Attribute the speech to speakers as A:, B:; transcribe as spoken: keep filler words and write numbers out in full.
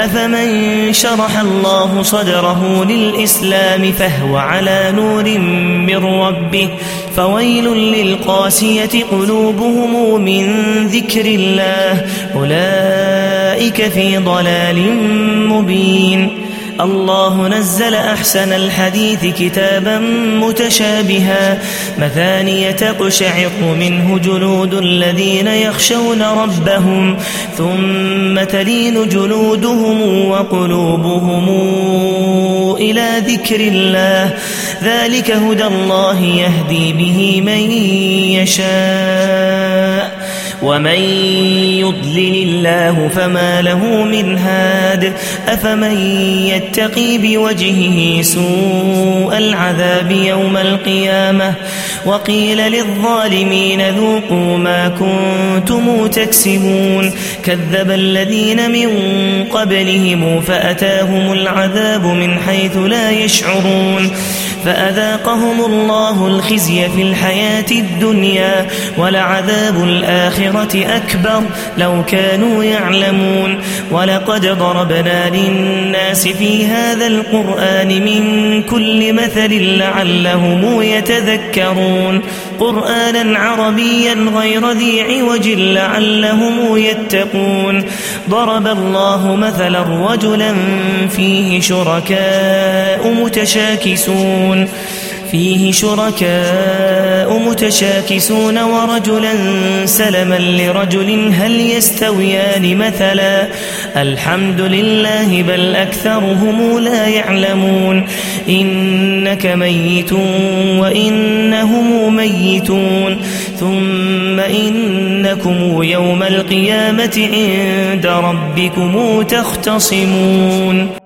A: أفمن شرح الله صدره للإسلام فهو على نور من ربه فويل للقاسية قلوبهم من ذكر الله أولئك في ضلال مبين. الله نزل أحسن الحديث كتابا متشابها مثانية تقشعر منه جلود الذين يخشون ربهم ثم تلين جلودهم وقلوبهم إلى ذكر الله ذلك هدى الله يهدي به من يشاء ومن يضلل الله فما له من هاد أفمن يتقي بوجهه سوء العذاب يوم القيامة وقيل للظالمين ذوقوا ما كنتم تكسبون كذب الذين من قبلهم فأتاهم العذاب من حيث لا يشعرون فأذاقهم الله الخزي في الحياة الدنيا ولعذاب الآخرة أكبر لو كانوا يعلمون. ولقد ضربنا للناس في هذا القرآن من كل مثل لعلهم يتذكرون قرآنا عربيا غير ذي عوج لعلهم يتقون. ضرب الله مثلا رجلا فيه شركاء متشاكسون فيه شركاء متشاكسون ورجلا سلما لرجل هل يستويان مثلا الحمد لله بل أكثرهم لا يعلمون. إنك ميت وإنهم ميتون ثم إنكم يوم القيامة عند ربكم تختصمون.